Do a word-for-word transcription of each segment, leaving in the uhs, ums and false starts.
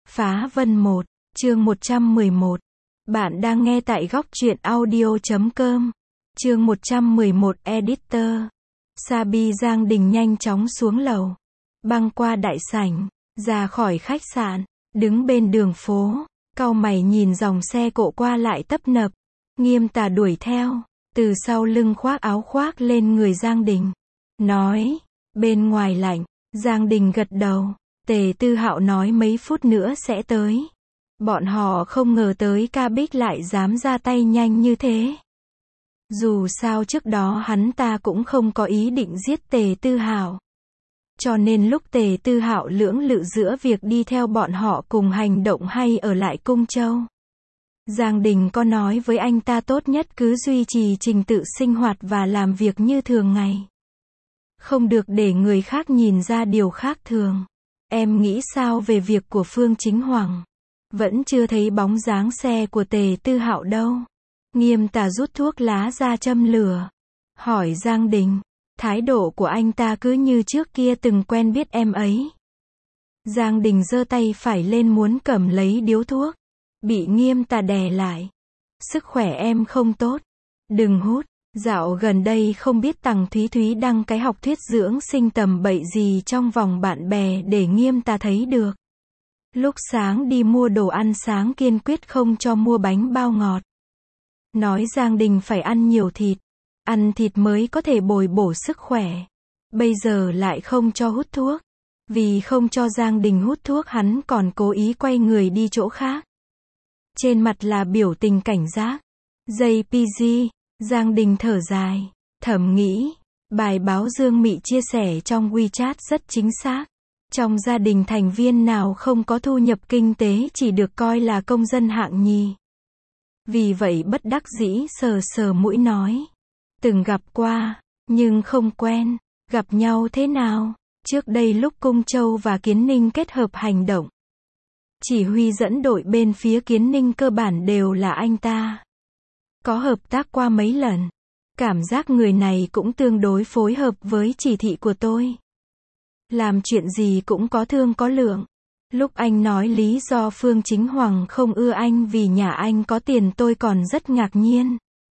Phá Vân một, chương một trăm mười một. Bạn đang nghe tại góc truyện audio chấm com. Chương một trăm mười một Editor. Sabi Giang Đình nhanh chóng xuống lầu, băng qua đại sảnh, ra khỏi khách sạn, đứng bên đường phố, cau mày nhìn dòng xe cộ qua lại tấp nập. Nghiêm Tà đuổi theo, từ sau lưng khoác áo khoác lên người Giang Đình, nói, bên ngoài lạnh. Giang Đình gật đầu. Tề Tư Hạo nói mấy phút nữa sẽ tới. Bọn họ không ngờ tới Ca Bích lại dám ra tay nhanh như thế. Dù sao trước đó hắn ta cũng không có ý định giết Tề Tư Hạo. Cho nên lúc Tề Tư Hạo lưỡng lự giữa việc đi theo bọn họ cùng hành động hay ở lại Cung Châu, Giang Đình có nói với anh ta tốt nhất cứ duy trì trình tự sinh hoạt và làm việc như thường ngày. Không được để người khác nhìn ra điều khác thường. Em nghĩ sao về việc của Phương Chính Hoàng? Vẫn chưa thấy bóng dáng xe của Tề Tư Hạo đâu. Nghiêm Tà rút thuốc lá ra châm lửa, hỏi Giang Đình. Thái độ của anh ta cứ như trước kia từng quen biết em ấy. Giang Đình giơ tay phải lên muốn cầm lấy điếu thuốc, bị Nghiêm Tà đè lại. Sức khỏe em không tốt, đừng hút. Dạo gần đây không biết Tằng Thúy Thúy đăng cái học thuyết dưỡng sinh tầm bậy gì trong vòng bạn bè để Nghiêm Tà thấy được. Lúc sáng đi mua đồ ăn sáng kiên quyết không cho mua bánh bao ngọt. Nói Giang Đình phải ăn nhiều thịt, ăn thịt mới có thể bồi bổ sức khỏe. Bây giờ lại không cho hút thuốc. Vì không cho Giang Đình hút thuốc hắn còn cố ý quay người đi chỗ khác. Trên mặt là biểu tình cảnh giác. gi pê giê. Giang Đình thở dài, thầm nghĩ, bài báo Dương Mị chia sẻ trong WeChat rất chính xác. Trong gia đình thành viên nào không có thu nhập kinh tế chỉ được coi là công dân hạng nhì. Vì vậy bất đắc dĩ sờ sờ mũi nói, từng gặp qua, nhưng không quen. Gặp nhau thế nào? Trước đây lúc Cung Châu và Kiến Ninh kết hợp hành động, chỉ huy dẫn đội bên phía Kiến Ninh cơ bản đều là anh ta. Có hợp tác qua mấy lần. Cảm giác người này cũng tương đối phối hợp với chỉ thị của tôi. Làm chuyện gì cũng có thương có lượng. Lúc anh nói lý do Phương Chính Hoàng không ưa anh vì nhà anh có tiền tôi còn rất ngạc nhiên.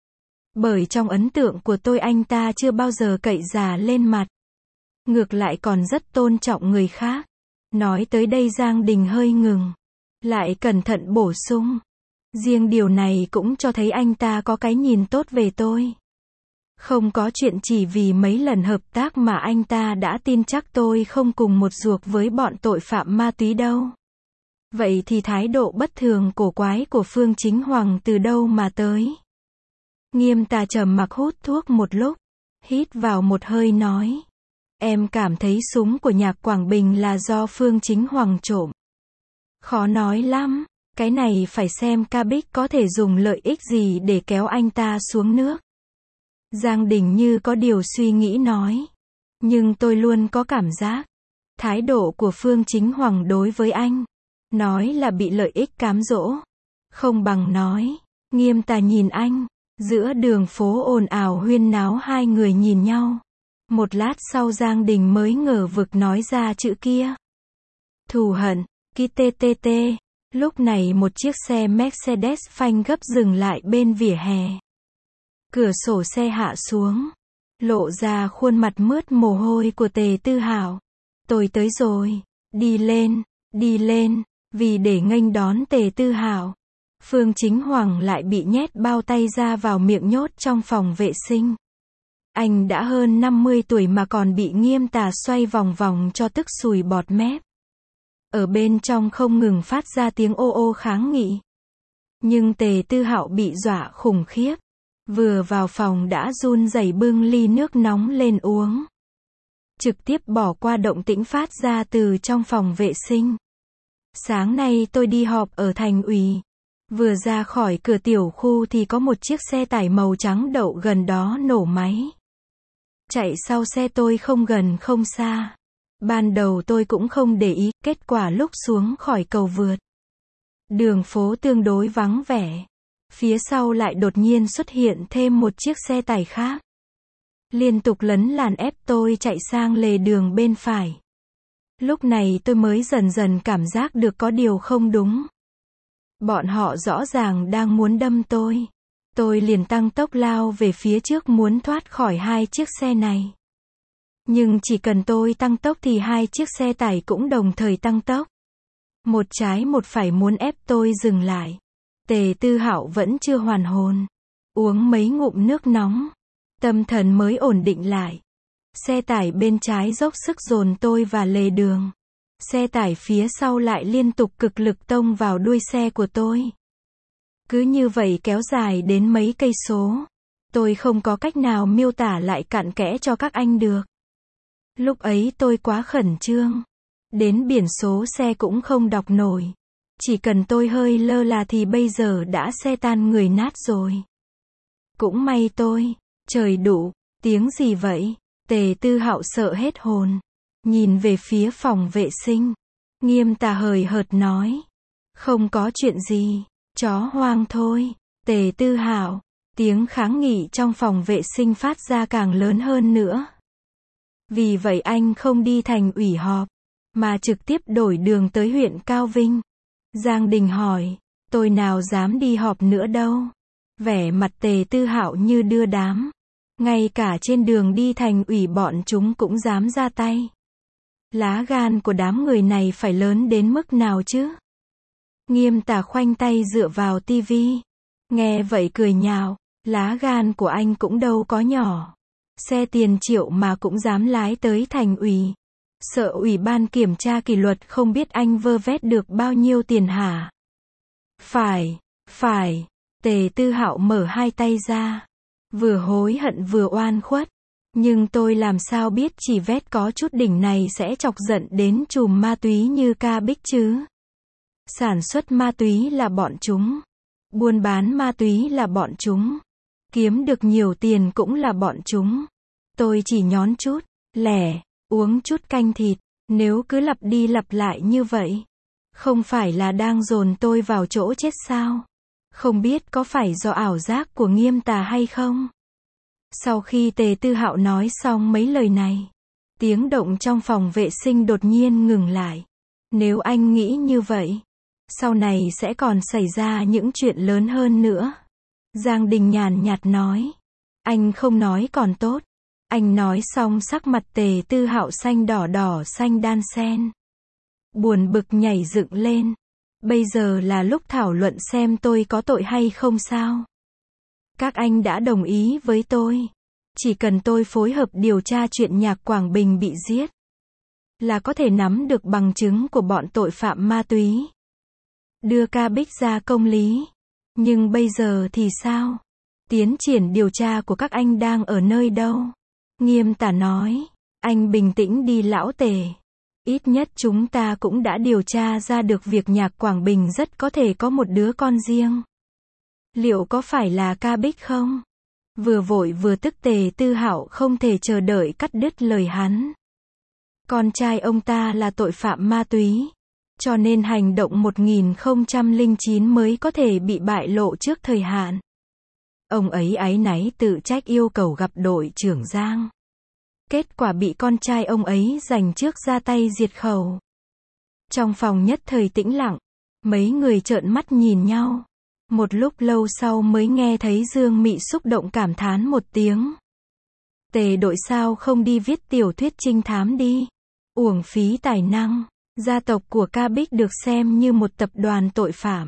Bởi trong ấn tượng của tôi anh ta chưa bao giờ cậy già lên mặt. Ngược lại còn rất tôn trọng người khác. Nói tới đây Giang Đình hơi ngừng. Lại cẩn thận bổ sung. Riêng điều này cũng cho thấy anh ta có cái nhìn tốt về tôi. Không có chuyện chỉ vì mấy lần hợp tác mà anh ta đã tin chắc tôi không cùng một ruột với bọn tội phạm ma túy đâu. Vậy thì thái độ bất thường cổ quái của Phương Chính Hoàng từ đâu mà tới? Nghiêm Tà trầm mặc hút thuốc một lúc, hít vào một hơi nói. Em cảm thấy súng của Nhạc Quảng Bình là do Phương Chính Hoàng trộm. Khó nói lắm. Cái này phải xem Ca Bích có thể dùng lợi ích gì để kéo anh ta xuống nước. Giang Đình như có điều suy nghĩ nói. Nhưng tôi luôn có cảm giác, thái độ của Phương Chính Hoàng đối với anh, nói là bị lợi ích cám dỗ. Không bằng nói, Nghiêm Tà nhìn anh. Giữa đường phố ồn ào huyên náo hai người nhìn nhau. Một lát sau Giang Đình mới ngờ vực nói ra chữ kia. Thù hận, ki tê tê tê. Lúc này một chiếc xe Mercedes phanh gấp dừng lại bên vỉa hè. Cửa sổ xe hạ xuống, lộ ra khuôn mặt mướt mồ hôi của Tề Tư Hạo. Tôi tới rồi, đi lên, đi lên. Vì để nghênh đón Tề Tư Hạo, Phương Chính Hoàng lại bị nhét bao tay ra vào miệng nhốt trong phòng vệ sinh. Anh đã hơn năm mươi tuổi mà còn bị Nghiêm Tà xoay vòng vòng cho tức sùi bọt mép. Ở bên trong không ngừng phát ra tiếng ô ô kháng nghị. Nhưng Tề Tư Hạo bị dọa khủng khiếp. Vừa vào phòng đã run rẩy bưng ly nước nóng lên uống. Trực tiếp bỏ qua động tĩnh phát ra từ trong phòng vệ sinh. Sáng nay tôi đi họp ở thành ủy. Vừa ra khỏi cửa tiểu khu thì có một chiếc xe tải màu trắng đậu gần đó nổ máy. Chạy sau xe tôi không gần không xa. Ban đầu tôi cũng không để ý, kết quả lúc xuống khỏi cầu vượt, đường phố tương đối vắng vẻ. Phía sau lại đột nhiên xuất hiện thêm một chiếc xe tải khác. Liên tục lấn làn ép tôi chạy sang lề đường bên phải. Lúc này tôi mới dần dần cảm giác được có điều không đúng. Bọn họ rõ ràng đang muốn đâm tôi. Tôi liền tăng tốc lao về phía trước muốn thoát khỏi hai chiếc xe này. Nhưng chỉ cần tôi tăng tốc thì hai chiếc xe tải cũng đồng thời tăng tốc. Một trái một phải muốn ép tôi dừng lại. Tề Tư Hạo vẫn chưa hoàn hồn. Uống mấy ngụm nước nóng. Tâm thần mới ổn định lại. Xe tải bên trái dốc sức dồn tôi vào lề đường. Xe tải phía sau lại liên tục cực lực tông vào đuôi xe của tôi. Cứ như vậy kéo dài đến mấy cây số. Tôi không có cách nào miêu tả lại cặn kẽ cho các anh được. Lúc ấy tôi quá khẩn trương. Đến biển số xe cũng không đọc nổi. Chỉ cần tôi hơi lơ là thì bây giờ đã xe tan người nát rồi. Cũng may tôi. Trời đủ. Tiếng gì vậy? Tề Tư Hạo sợ hết hồn. Nhìn về phía phòng vệ sinh. Nghiêm Tà hời hợt nói. Không có chuyện gì. Chó hoang thôi. Tề Tư Hạo. Tiếng kháng nghị trong phòng vệ sinh phát ra càng lớn hơn nữa. Vì vậy anh không đi thành ủy họp, mà trực tiếp đổi đường tới huyện Cao Vinh. Giang Đình hỏi, tôi nào dám đi họp nữa đâu. Vẻ mặt Tề Tư Hạo như đưa đám. Ngay cả trên đường đi thành ủy bọn chúng cũng dám ra tay. Lá gan của đám người này phải lớn đến mức nào chứ? Nghiêm Tà khoanh tay dựa vào tivi. Nghe vậy cười nhạo, lá gan của anh cũng đâu có nhỏ. Xe tiền triệu mà cũng dám lái tới thành ủy. Sợ ủy ban kiểm tra kỷ luật không biết anh vơ vét được bao nhiêu tiền hả? Phải, phải. Tề Tư Hạo mở hai tay ra. Vừa hối hận vừa oan khuất. Nhưng tôi làm sao biết chỉ vét có chút đỉnh này sẽ chọc giận đến chùm ma túy như Ca Bích chứ? Sản xuất ma túy là bọn chúng. Buôn bán ma túy là bọn chúng. Kiếm được nhiều tiền cũng là bọn chúng. Tôi chỉ nhón chút, lẻ, uống chút canh thịt. Nếu cứ lặp đi lặp lại như vậy, không phải là đang dồn tôi vào chỗ chết sao? Không biết có phải do ảo giác của Nghiêm Tà hay không? Sau khi Tề Tư Hạo nói xong mấy lời này, tiếng động trong phòng vệ sinh đột nhiên ngừng lại. Nếu anh nghĩ như vậy, sau này sẽ còn xảy ra những chuyện lớn hơn nữa. Giang Đình nhàn nhạt nói. Anh không nói còn tốt. Anh nói xong sắc mặt Tề Tư Hạo xanh đỏ đỏ xanh đan xen. Buồn bực nhảy dựng lên. Bây giờ là lúc thảo luận xem tôi có tội hay không sao? Các anh đã đồng ý với tôi. Chỉ cần tôi phối hợp điều tra chuyện Nhạc Quảng Bình bị giết, là có thể nắm được bằng chứng của bọn tội phạm ma túy. Đưa Ca Bích ra công lý. Nhưng bây giờ thì sao? Tiến triển điều tra của các anh đang ở nơi đâu? Nghiêm Tà nói. Anh bình tĩnh đi lão Tề. Ít nhất chúng ta cũng đã điều tra ra được việc Nhạc Quảng Bình rất có thể có một đứa con riêng. Liệu có phải là Ca Bích không? Vừa vội vừa tức Tề Tư Hạo không thể chờ đợi cắt đứt lời hắn. Con trai ông ta là tội phạm ma túy. Cho nên hành động một nghìn không trăm lẻ chín mới có thể bị bại lộ trước thời hạn. Ông ấy áy náy tự trách yêu cầu gặp đội trưởng Giang. Kết quả bị con trai ông ấy giành trước ra tay diệt khẩu. Trong phòng nhất thời tĩnh lặng, mấy người trợn mắt nhìn nhau. Một lúc lâu sau mới nghe thấy Dương Mị xúc động cảm thán một tiếng. Tề đội sao không đi viết tiểu thuyết trinh thám đi. Uổng phí tài năng. Gia tộc của Ca Bích được xem như một tập đoàn tội phạm.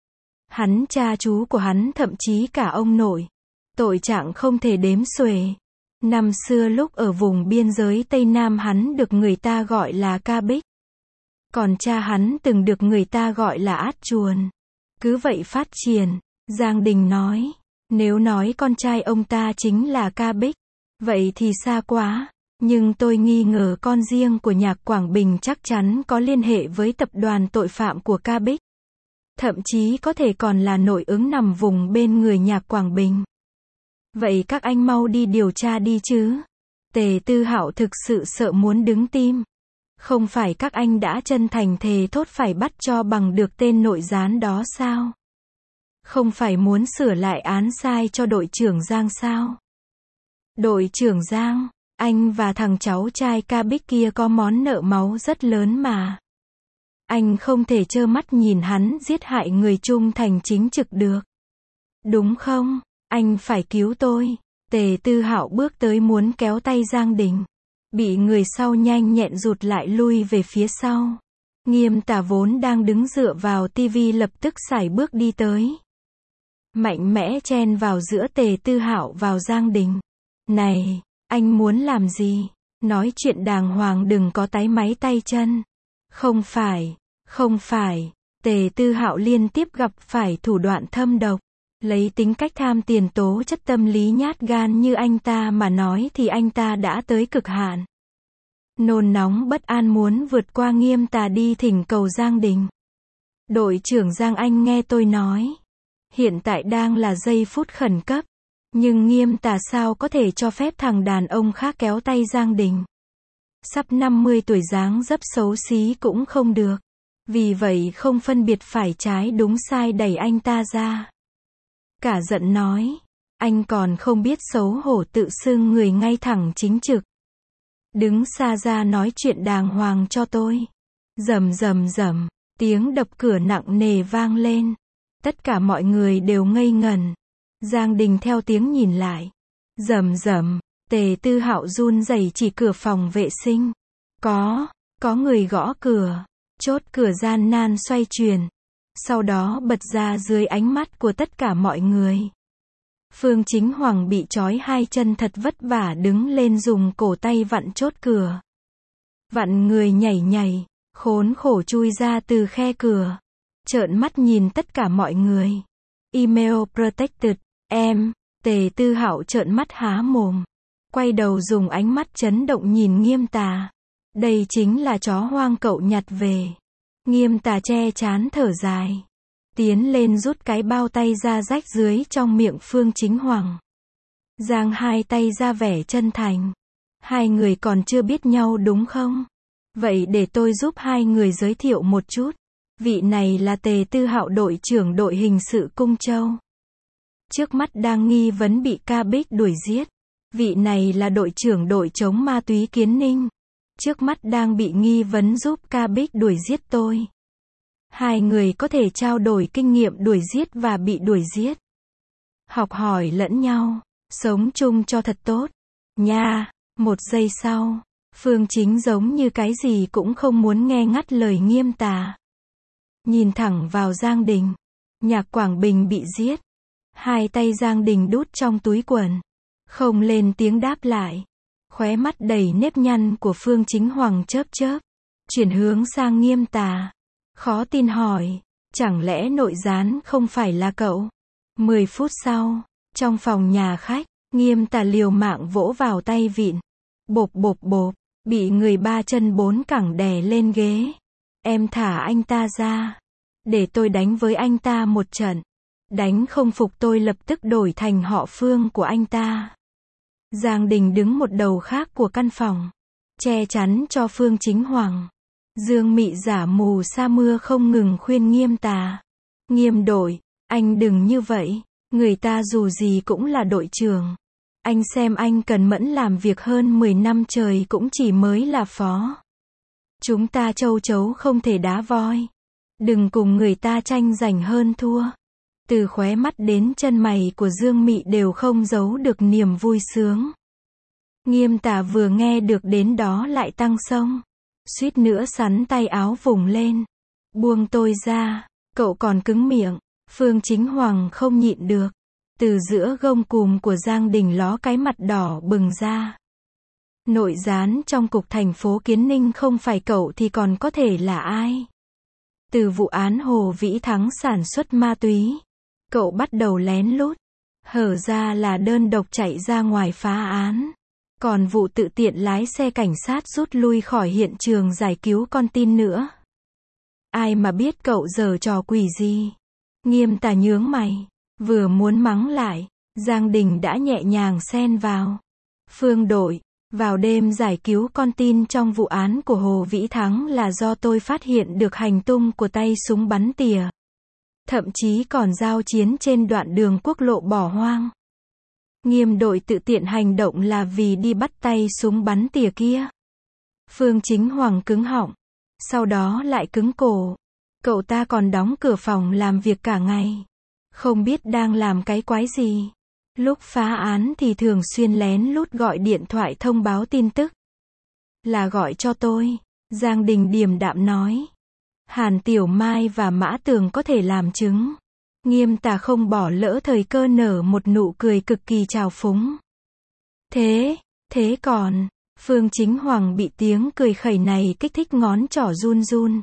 Hắn cha chú của hắn thậm chí cả ông nội. Tội trạng không thể đếm xuể. Năm xưa lúc ở vùng biên giới Tây Nam hắn được người ta gọi là Ca Bích. Còn cha hắn từng được người ta gọi là Át Chuồn. Cứ vậy phát triển. Giang Đình nói. Nếu nói con trai ông ta chính là Ca Bích, vậy thì xa quá. Nhưng tôi nghi ngờ con riêng của Nhạc Quảng Bình chắc chắn có liên hệ với tập đoàn tội phạm của Ca Bích. Thậm chí có thể còn là nội ứng nằm vùng bên người Nhạc Quảng Bình. Vậy các anh mau đi điều tra đi chứ. Tề Tư Hạo thực sự sợ muốn đứng tim. Không phải các anh đã chân thành thề thốt phải bắt cho bằng được tên nội gián đó sao? Không phải muốn sửa lại án sai cho đội trưởng Giang sao? Đội trưởng Giang, Anh và thằng cháu trai Ca Bích kia có món nợ máu rất lớn mà. Anh không thể trơ mắt nhìn hắn giết hại người trung thành chính trực được. Đúng không? Anh phải cứu tôi. Tề Tư Hạo bước tới muốn kéo tay Giang Đình. Bị người sau nhanh nhẹn rụt lại lui về phía sau. Nghiêm Tà vốn đang đứng dựa vào tivi lập tức sải bước đi tới. Mạnh mẽ chen vào giữa Tề Tư Hạo vào Giang Đình. Này, anh muốn làm gì? Nói chuyện đàng hoàng đừng có táy máy tay chân. Không phải, không phải. Tề Tư Hạo liên tiếp gặp phải thủ đoạn thâm độc. Lấy tính cách tham tiền tố chất tâm lý nhát gan như anh ta mà nói thì anh ta đã tới cực hạn. Nôn nóng bất an muốn vượt qua Nghiêm Tà đi thỉnh cầu Giang Đình. Đội trưởng Giang anh nghe tôi nói. Hiện tại đang là giây phút khẩn cấp. Nhưng Nghiêm Tà sao có thể cho phép thằng đàn ông khác kéo tay Giang Đình. Sắp năm mươi tuổi dáng dấp xấu xí cũng không được. Vì vậy không phân biệt phải trái đúng sai đẩy anh ta ra. Cả giận nói. Anh còn không biết xấu hổ tự xưng người ngay thẳng chính trực. Đứng xa ra nói chuyện đàng hoàng cho tôi. Rầm rầm rầm, tiếng đập cửa nặng nề vang lên. Tất cả mọi người đều ngây ngẩn. Giang Đình theo tiếng nhìn lại. Rầm rầm, Tề Tư Hạo run rẩy chỉ cửa phòng vệ sinh. Có, có người gõ cửa. Chốt cửa gian nan xoay chuyển. Sau đó bật ra dưới ánh mắt của tất cả mọi người. Phương Chính Hoàng bị trói hai chân thật vất vả đứng lên dùng cổ tay vặn chốt cửa. Vặn người nhảy nhảy, khốn khổ chui ra từ khe cửa. Trợn mắt nhìn tất cả mọi người. Email protected, em, Tề Tư Hạo trợn mắt há mồm. Quay đầu dùng ánh mắt chấn động nhìn Nghiêm Tà. Đây chính là chó hoang cậu nhặt về. Nghiêm Tà che chán thở dài. Tiến lên rút cái bao tay ra rách dưới trong miệng Phương Chính Hoàng. Giang hai tay ra vẻ chân thành. Hai người còn chưa biết nhau đúng không? Vậy để tôi giúp hai người giới thiệu một chút. Vị này là Tề Tư Hạo đội trưởng đội hình sự Cung Châu. Trước mắt đang nghi vấn bị Ca Bích đuổi giết. Vị này là đội trưởng đội chống ma túy Kiến Ninh. Trước mắt đang bị nghi vấn giúp Ca Bích đuổi giết tôi. Hai người có thể trao đổi kinh nghiệm đuổi giết và bị đuổi giết. Học hỏi lẫn nhau, sống chung cho thật tốt. Nha, một giây sau, Phương Chính giống như cái gì cũng không muốn nghe ngắt lời Nghiêm Tà. Nhìn thẳng vào Giang Đình. Nhạc Quảng Bình bị giết. Hai tay Giang Đình đút trong túi quần. Không lên tiếng đáp lại. Khóe mắt đầy nếp nhăn của Phương Chính Hoàng chớp chớp. Chuyển hướng sang Nghiêm Tà. Khó tin hỏi. Chẳng lẽ nội gián không phải là cậu? Mười phút sau, trong phòng nhà khách, Nghiêm Tà liều mạng vỗ vào tay vịn. Bộp bộp bộp, bị người ba chân bốn cẳng đè lên ghế. Em thả anh ta ra. Để tôi đánh với anh ta một trận. Đánh không phục tôi lập tức đổi thành họ Phương của anh ta. Giang Đình đứng một đầu khác của căn phòng. Che chắn cho Phương Chính Hoàng. Dương Mị giả mù sa mưa không ngừng khuyên Nghiêm Tà. Nghiêm đội, anh đừng như vậy. Người ta dù gì cũng là đội trưởng. Anh xem anh cần mẫn làm việc hơn mười năm trời cũng chỉ mới là phó. Chúng ta châu chấu không thể đá voi. Đừng cùng người ta tranh giành hơn thua. Từ khóe mắt đến chân mày của Dương Mị đều không giấu được niềm vui sướng. Nghiêm Tà vừa nghe được đến đó lại tăng xông. Suýt nữa sắn tay áo vùng lên. Buông tôi ra, cậu còn cứng miệng. Phương Chính Hoàng không nhịn được. Từ giữa gông cùm của Giang Đình ló cái mặt đỏ bừng ra. Nội gián trong cục thành phố Kiến Ninh không phải cậu thì còn có thể là ai? Từ vụ án Hồ Vĩ Thắng sản xuất ma túy, cậu bắt đầu lén lút, hở ra là đơn độc chạy ra ngoài phá án. Còn vụ tự tiện lái xe cảnh sát rút lui khỏi hiện trường giải cứu con tin nữa. Ai mà biết cậu giở trò quỷ gì? Nghiêm Tà nhướng mày, vừa muốn mắng lại, Giang Đình đã nhẹ nhàng xen vào. Phương đội, vào đêm giải cứu con tin trong vụ án của Hồ Vĩ Thắng là do tôi phát hiện được hành tung của tay súng bắn tỉa. Thậm chí còn giao chiến trên đoạn đường quốc lộ bỏ hoang. Nghiêm đội tự tiện hành động là vì đi bắt tay súng bắn tỉa kia. Phương Chính Hoàng cứng họng. Sau đó lại cứng cổ. Cậu ta còn đóng cửa phòng làm việc cả ngày. Không biết đang làm cái quái gì. Lúc phá án thì thường xuyên lén lút gọi điện thoại thông báo tin tức. Là gọi cho tôi. Giang Đình điềm đạm nói. Hàn Tiểu Mai và Mã Tường có thể làm chứng. Nghiêm Tà không bỏ lỡ thời cơ nở một nụ cười cực kỳ trào phúng. Thế, thế còn, Phương Chính Hoàng bị tiếng cười khẩy này kích thích ngón trỏ run run.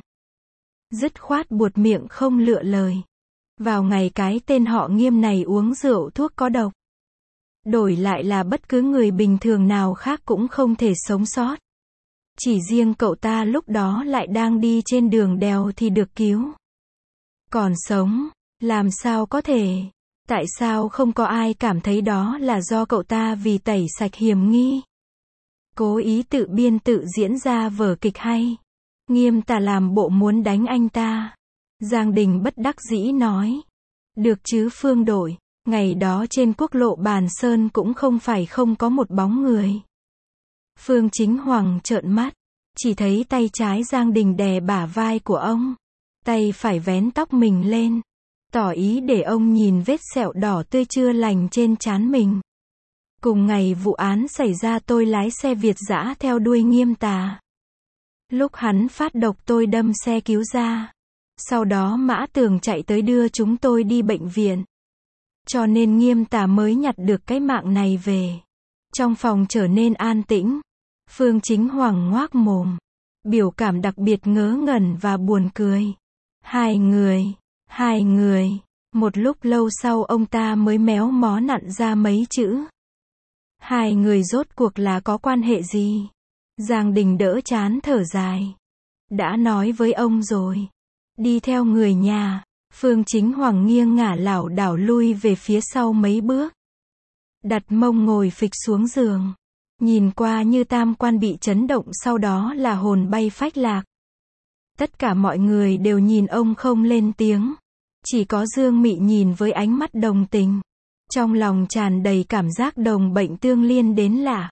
Dứt khoát buột miệng không lựa lời. Vào ngày cái tên họ Nghiêm này uống rượu thuốc có độc. Đổi lại là bất cứ người bình thường nào khác cũng không thể sống sót. Chỉ riêng cậu ta lúc đó lại đang đi trên đường đèo thì được cứu. Còn sống, làm sao có thể? Tại sao không có ai cảm thấy đó là do cậu ta vì tẩy sạch hiểm nghi? Cố ý tự biên tự diễn ra vở kịch hay. Nghiêm Tà làm bộ muốn đánh anh ta. Giang Đình bất đắc dĩ nói. Được chứ Phương đội, ngày đó trên quốc lộ Bàn Sơn cũng không phải không có một bóng người. Phương Chính Hoàng trợn mắt, chỉ thấy tay trái Giang Đình đè bả vai của ông. Tay phải vén tóc mình lên, tỏ ý để ông nhìn vết sẹo đỏ tươi chưa lành trên trán mình. Cùng ngày vụ án xảy ra tôi lái xe Việt dã theo đuôi Nghiêm Tà. Lúc hắn phát độc tôi đâm xe cứu ra. Sau đó Mã Tường chạy tới đưa chúng tôi đi bệnh viện. Cho nên Nghiêm Tà mới nhặt được cái mạng này về. Trong phòng trở nên an tĩnh. Phương Chính Hoàng ngoác mồm. Biểu cảm đặc biệt ngớ ngẩn và buồn cười. Hai người, hai người. Một lúc lâu sau ông ta mới méo mó nặn ra mấy chữ. Hai người rốt cuộc là có quan hệ gì? Giang Đình đỡ chán thở dài. Đã nói với ông rồi. Đi theo người nhà. Phương Chính Hoàng nghiêng ngả lảo đảo lui về phía sau mấy bước. Đặt mông ngồi phịch xuống giường. Nhìn qua như tam quan bị chấn động, sau đó là hồn bay phách lạc. Tất cả mọi người đều nhìn ông không lên tiếng. Chỉ có Dương Mị nhìn với ánh mắt đồng tình. Trong lòng tràn đầy cảm giác đồng bệnh tương liên đến lạ.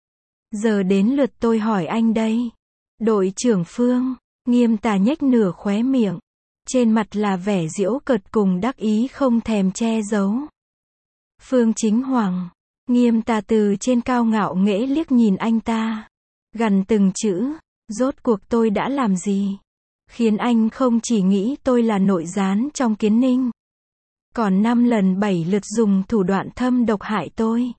Giờ đến lượt tôi hỏi anh đây. Đội trưởng Phương. Nghiêm Tà nhếch nửa khóe miệng. Trên mặt là vẻ giễu cợt cùng đắc ý không thèm che giấu. Phương Chính Hoàng. Nghiêm Tà từ trên cao ngạo nghễ liếc nhìn anh ta. Gằn từng chữ. Rốt cuộc tôi đã làm gì? Khiến anh không chỉ nghĩ tôi là nội gián trong Kiến Ninh. Còn năm lần bảy lượt dùng thủ đoạn thâm độc hại tôi.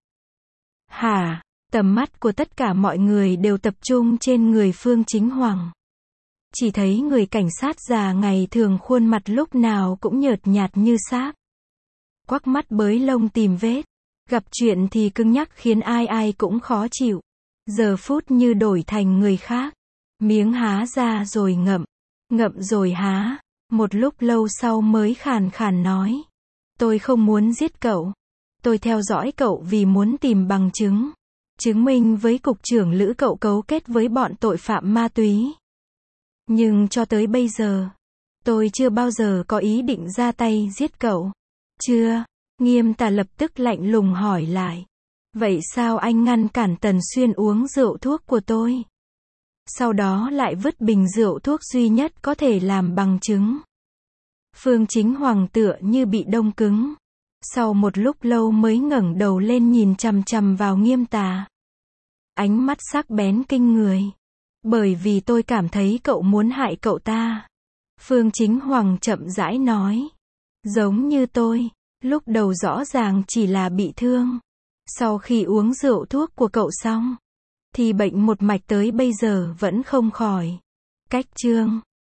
Hả? Tầm mắt của tất cả mọi người đều tập trung trên người Phương Chính Hoàng. Chỉ thấy người cảnh sát già ngày thường khuôn mặt lúc nào cũng nhợt nhạt như sáp. Quắc mắt bới lông tìm vết. Gặp chuyện thì cứng nhắc khiến ai ai cũng khó chịu. Giờ phút như đổi thành người khác. Miếng há ra rồi ngậm. Ngậm rồi há. Một lúc lâu sau mới khàn khàn nói. Tôi không muốn giết cậu. Tôi theo dõi cậu vì muốn tìm bằng chứng. Chứng minh với cục trưởng Lữ cậu cấu kết với bọn tội phạm ma túy. Nhưng cho tới bây giờ, tôi chưa bao giờ có ý định ra tay giết cậu. Chưa? Nghiêm Tà lập tức lạnh lùng hỏi lại. Vậy sao anh ngăn cản Tần Xuyên uống rượu thuốc của tôi? Sau đó lại vứt bình rượu thuốc duy nhất có thể làm bằng chứng. Phương Chính Hoàng tựa như bị đông cứng. Sau một lúc lâu mới ngẩng đầu lên nhìn chằm chằm vào Nghiêm Tà. Ánh mắt sắc bén kinh người. Bởi vì tôi cảm thấy cậu muốn hại cậu ta. Phương Chính Hoàng chậm rãi nói. Giống như tôi, lúc đầu rõ ràng chỉ là bị thương. Sau khi uống rượu thuốc của cậu xong, thì bệnh một mạch tới bây giờ vẫn không khỏi. Cách chương